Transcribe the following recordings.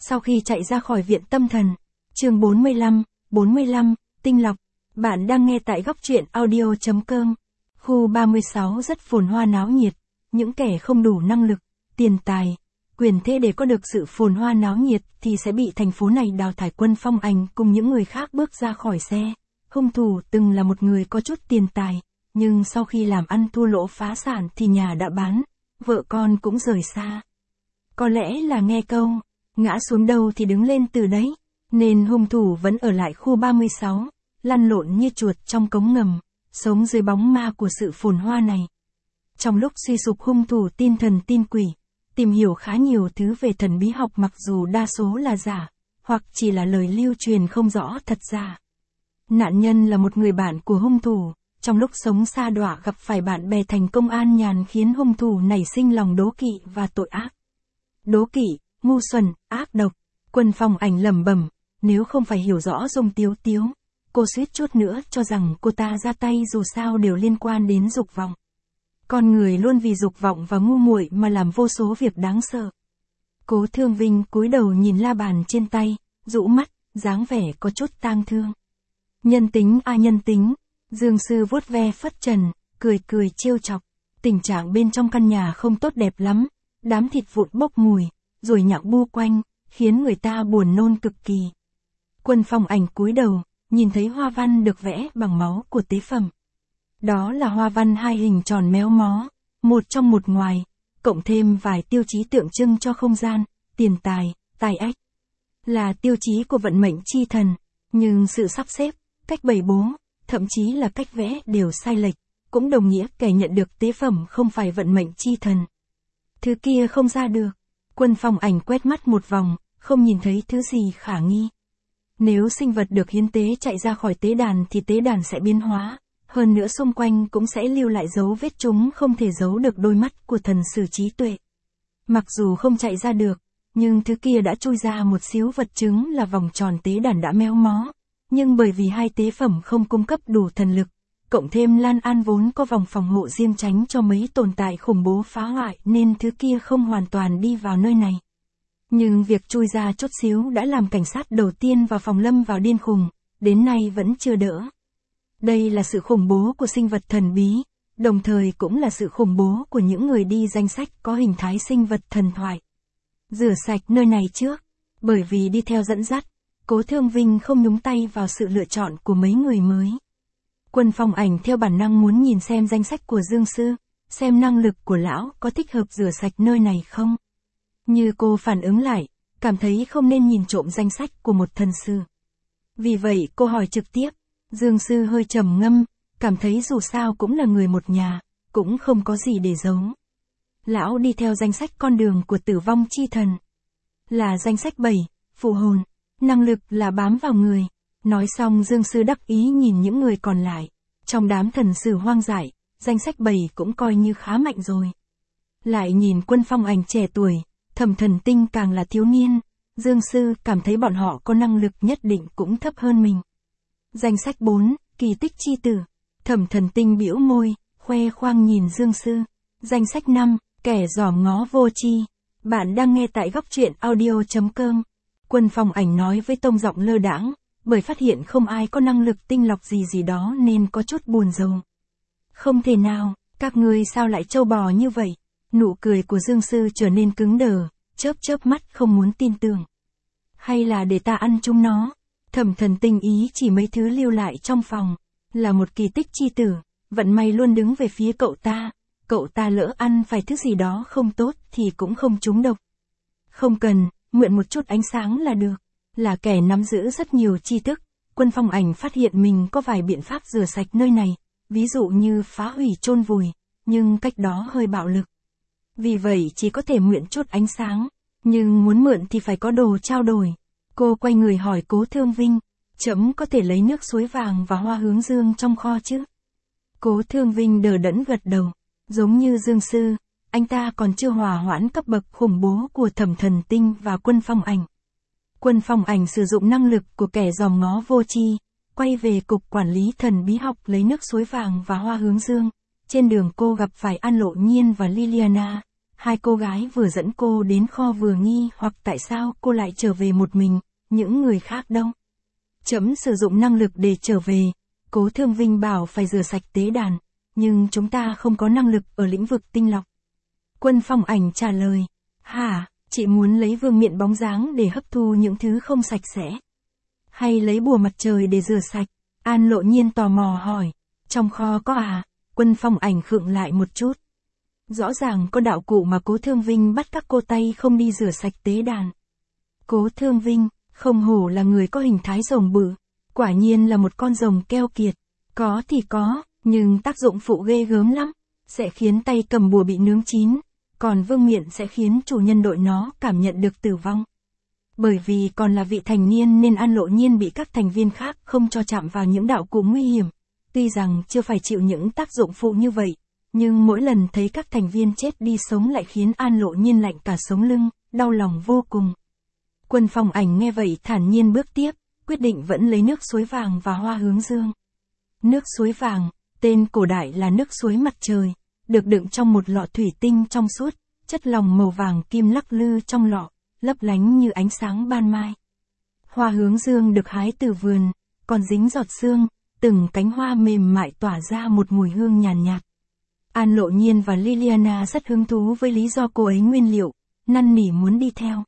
Sau khi chạy ra khỏi viện tâm thần, chương 45, tinh lọc, bạn đang nghe tại góc truyện audio.com. Khu 36 rất phồn hoa náo nhiệt, những kẻ không đủ năng lực, tiền tài, quyền thế để có được sự phồn hoa náo nhiệt thì sẽ bị thành phố này đào thải. Quân Phong Ảnh cùng những người khác bước ra khỏi xe. Hung thủ từng là một người có chút tiền tài, nhưng sau khi làm ăn thua lỗ phá sản thì nhà đã bán, vợ con cũng rời xa. Có lẽ là nghe câu, ngã xuống đâu thì đứng lên từ đấy, nên hung thủ vẫn ở lại khu 36, lăn lộn như chuột trong cống ngầm, sống dưới bóng ma của sự phồn hoa này. Trong lúc suy sụp, hung thủ tin thần tin quỷ, tìm hiểu khá nhiều thứ về thần bí học, mặc dù đa số là giả, hoặc chỉ là lời lưu truyền không rõ thật ra. Nạn nhân là một người bạn của hung thủ, trong lúc sống sa đọa gặp phải bạn bè thành công an nhàn khiến hung thủ nảy sinh lòng đố kỵ và tội ác. Đố kỵ, ngu xuẩn, ác độc. Quân Phong Ảnh lẩm bẩm, nếu không phải hiểu rõ Dung Tiếu Tiếu, cô suýt chút nữa cho rằng cô ta ra tay dù sao đều liên quan đến dục vọng. Con người luôn vì dục vọng và ngu muội mà làm vô số việc đáng sợ. Cố Thương Vinh cúi đầu nhìn la bàn trên tay, rũ mắt, dáng vẻ có chút tang thương. Nhân tính a nhân tính, Dương Sư vuốt ve phất trần, cười trêu chọc. Tình trạng bên trong căn nhà không tốt đẹp lắm, đám thịt vụn bốc mùi, rồi nhặng bu quanh, khiến người ta buồn nôn cực kỳ. Quân Phong Ảnh cúi đầu, nhìn thấy hoa văn được vẽ bằng máu của tế phẩm. Đó là hoa văn hai hình tròn méo mó, một trong một ngoài, cộng thêm vài tiêu chí tượng trưng cho không gian, tiền tài, tài ách. Là tiêu chí của vận mệnh chi thần, nhưng sự sắp xếp, cách bày bố, thậm chí là cách vẽ đều sai lệch, cũng đồng nghĩa kẻ nhận được tế phẩm không phải vận mệnh chi thần. Thứ kia không ra được. Quân Phong Ảnh quét mắt một vòng, không nhìn thấy thứ gì khả nghi. Nếu sinh vật được hiến tế chạy ra khỏi tế đàn thì tế đàn sẽ biến hóa, hơn nữa xung quanh cũng sẽ lưu lại dấu vết, chúng không thể giấu được đôi mắt của thần sử trí tuệ. Mặc dù không chạy ra được, nhưng thứ kia đã chui ra một xíu, vật chứng là vòng tròn tế đàn đã méo mó, nhưng bởi vì hai tế phẩm không cung cấp đủ thần lực, cộng thêm Lan An vốn có vòng phòng hộ riêng tránh cho mấy tồn tại khủng bố phá hoại nên thứ kia không hoàn toàn đi vào nơi này. Nhưng việc chui ra chút xíu đã làm cảnh sát đầu tiên vào phòng lâm vào điên khùng, đến nay vẫn chưa đỡ. Đây là sự khủng bố của sinh vật thần bí, đồng thời cũng là sự khủng bố của những người đi danh sách có hình thái sinh vật thần thoại. Rửa sạch nơi này trước, bởi vì đi theo dẫn dắt, Cố Thương Vinh không nhúng tay vào sự lựa chọn của mấy người mới. Quân Phong Ảnh theo bản năng muốn nhìn xem danh sách của Dương Sư, xem năng lực của lão có thích hợp rửa sạch nơi này không. Như cô phản ứng lại, cảm thấy không nên nhìn trộm danh sách của một thần sư. Vì vậy cô hỏi trực tiếp, Dương Sư hơi trầm ngâm, cảm thấy dù sao cũng là người một nhà, cũng không có gì để giấu. Lão đi theo danh sách con đường của tử vong chi thần. Là danh sách 7, phù hồn, năng lực là bám vào người. Nói xong Dương Sư đắc ý nhìn những người còn lại. Trong đám thần sử hoang dại, danh sách 7 cũng coi như khá mạnh rồi. Lại nhìn Quân Phong Ảnh trẻ tuổi, Thẩm Thần Tinh càng là thiếu niên. Dương Sư cảm thấy bọn họ có năng lực nhất định cũng thấp hơn mình. Danh sách 4, kỳ tích chi tử. Thẩm Thần Tinh bĩu môi, khoe khoang nhìn Dương Sư. Danh sách 5, kẻ giỏm ngó vô tri. Bạn đang nghe tại góc truyện audio.com. Quân Phong Ảnh nói với tông giọng lơ đãng, bởi phát hiện không ai có năng lực tinh lọc gì đó nên có chút buồn rầu. Không thể nào, các ngươi sao lại trâu bò như vậy? Nụ cười của Dương Sư trở nên cứng đờ, chớp mắt không muốn tin tưởng. Hay là để ta ăn chúng nó? Thẩm Thần Tinh ý chỉ mấy thứ lưu lại trong phòng, là một kỳ tích chi tử, vận may luôn đứng về phía cậu ta lỡ ăn phải thứ gì đó không tốt thì cũng không trúng độc. Không cần, mượn một chút ánh sáng là được. Là kẻ nắm giữ rất nhiều tri thức, Quân Phong Ảnh phát hiện mình có vài biện pháp rửa sạch nơi này, ví dụ như phá hủy chôn vùi, nhưng cách đó hơi bạo lực. Vì vậy chỉ có thể mượn chút ánh sáng, nhưng muốn mượn thì phải có đồ trao đổi. Cô quay người hỏi Cố Thương Vinh, chấm có thể lấy nước suối vàng và hoa hướng dương trong kho chứ? Cố Thương Vinh đờ đẫn gật đầu, giống như Dương Sư, anh ta còn chưa hòa hoãn cấp bậc khủng bố của Thẩm Thần Tinh và Quân Phong Ảnh. Quân Phong Ảnh sử dụng năng lực của kẻ giòm ngó vô tri, quay về cục quản lý thần bí học lấy nước suối vàng và hoa hướng dương. Trên đường cô gặp phải An Lộ Nhiên và Liliana, Hai cô gái vừa dẫn cô đến kho vừa nghi hoặc tại sao cô lại trở về một mình, những người khác đâu. Trẫm sử dụng năng lực để trở về, Cố Thương Vinh bảo phải rửa sạch tế đàn, nhưng chúng ta không có năng lực ở lĩnh vực tinh lọc. Quân Phong Ảnh trả lời, hả, chị muốn lấy vương miện bóng dáng để hấp thu những thứ không sạch sẽ? Hay lấy bùa mặt trời để rửa sạch? An Lộ Nhiên tò mò hỏi, trong kho có à? Quân Phong Ảnh khựng lại một chút. Rõ ràng có đạo cụ mà Cố Thương Vinh bắt các cô tay không đi rửa sạch tế đàn. Cố Thương Vinh, không hổ là người có hình thái rồng bự, quả nhiên là một con rồng keo kiệt. Có thì có, nhưng tác dụng phụ ghê gớm lắm, sẽ khiến tay cầm bùa bị nướng chín, còn vương miện sẽ khiến chủ nhân đội nó cảm nhận được tử vong. Bởi vì còn là vị thành niên nên An Lộ Nhiên bị các thành viên khác không cho chạm vào những đạo cụ nguy hiểm. Tuy rằng chưa phải chịu những tác dụng phụ như vậy, nhưng mỗi lần thấy các thành viên chết đi sống lại khiến An Lộ Nhiên lạnh cả sống lưng, đau lòng vô cùng. Quân Phong Ảnh nghe vậy thản nhiên bước tiếp, quyết định vẫn lấy nước suối vàng và hoa hướng dương. Nước suối vàng, tên cổ đại là nước suối mặt trời, được đựng trong một lọ thủy tinh trong suốt, chất lỏng màu vàng kim lắc lư trong lọ, lấp lánh như ánh sáng ban mai. Hoa hướng dương được hái từ vườn, còn dính giọt sương, từng cánh hoa mềm mại tỏa ra một mùi hương nhàn nhạt. An Lộ Nhiên và Liliana rất hứng thú với lý do cô ấy nguyên liệu, năn nỉ muốn đi theo.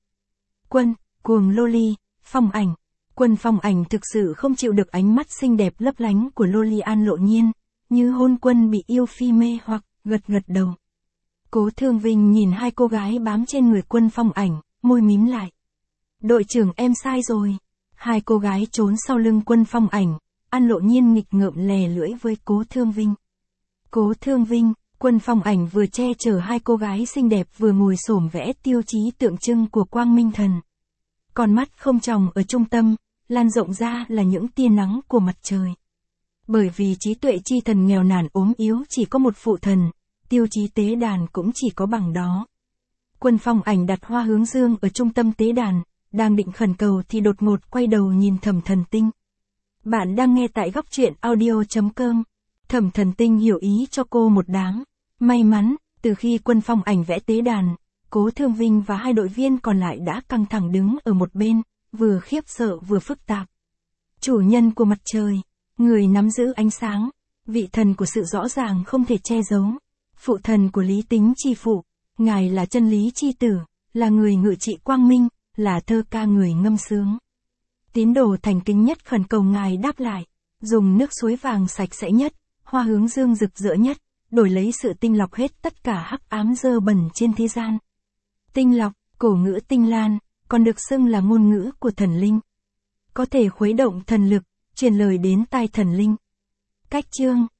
Cuồng Loli, Phong Ảnh. Quân Phong Ảnh thực sự không chịu được ánh mắt xinh đẹp lấp lánh của Loli An Lộ Nhiên, như hôn quân bị yêu phi mê hoặc, gật đầu. Cố Thương Vinh nhìn hai cô gái bám trên người Quân Phong Ảnh, môi mím lại. Đội trưởng em sai rồi. Hai cô gái trốn sau lưng Quân Phong Ảnh, An Lộ Nhiên nghịch ngợm lè lưỡi với Cố Thương Vinh. Cố Thương Vinh, Quân Phong Ảnh vừa che chở hai cô gái xinh đẹp vừa ngồi xổm vẽ tiêu chí tượng trưng của Quang Minh Thần. Con mắt không tròng ở trung tâm, lan rộng ra là những tia nắng của mặt trời. Bởi vì trí tuệ chi thần nghèo nàn ốm yếu chỉ có một phụ thần, tiêu chí tế đàn cũng chỉ có bằng đó. Quân Phong Ảnh đặt hoa hướng dương ở trung tâm tế đàn, đang định khẩn cầu thì đột ngột quay đầu nhìn Thẩm Thần Tinh. Bạn đang nghe tại góc truyện audio.com. Thẩm Thần Tinh hiểu ý cho cô một đám. May mắn, từ khi Quân Phong Ảnh vẽ tế đàn, Cố Thương Vinh và hai đội viên còn lại đã căng thẳng đứng ở một bên, vừa khiếp sợ vừa phức tạp. Chủ nhân của mặt trời, người nắm giữ ánh sáng, vị thần của sự rõ ràng không thể che giấu, phụ thần của lý tính chi phụ, ngài là chân lý chi tử, là người ngự trị quang minh, là thơ ca người ngâm sướng. Tín đồ thành kính nhất khẩn cầu ngài đáp lại, dùng nước suối vàng sạch sẽ nhất, hoa hướng dương rực rỡ nhất, đổi lấy sự tinh lọc hết tất cả hắc ám dơ bẩn trên thế gian. Tinh lọc, cổ ngữ tinh lan, còn được xưng là ngôn ngữ của thần linh. Có thể khuấy động thần lực, truyền lời đến tai thần linh. Cách chương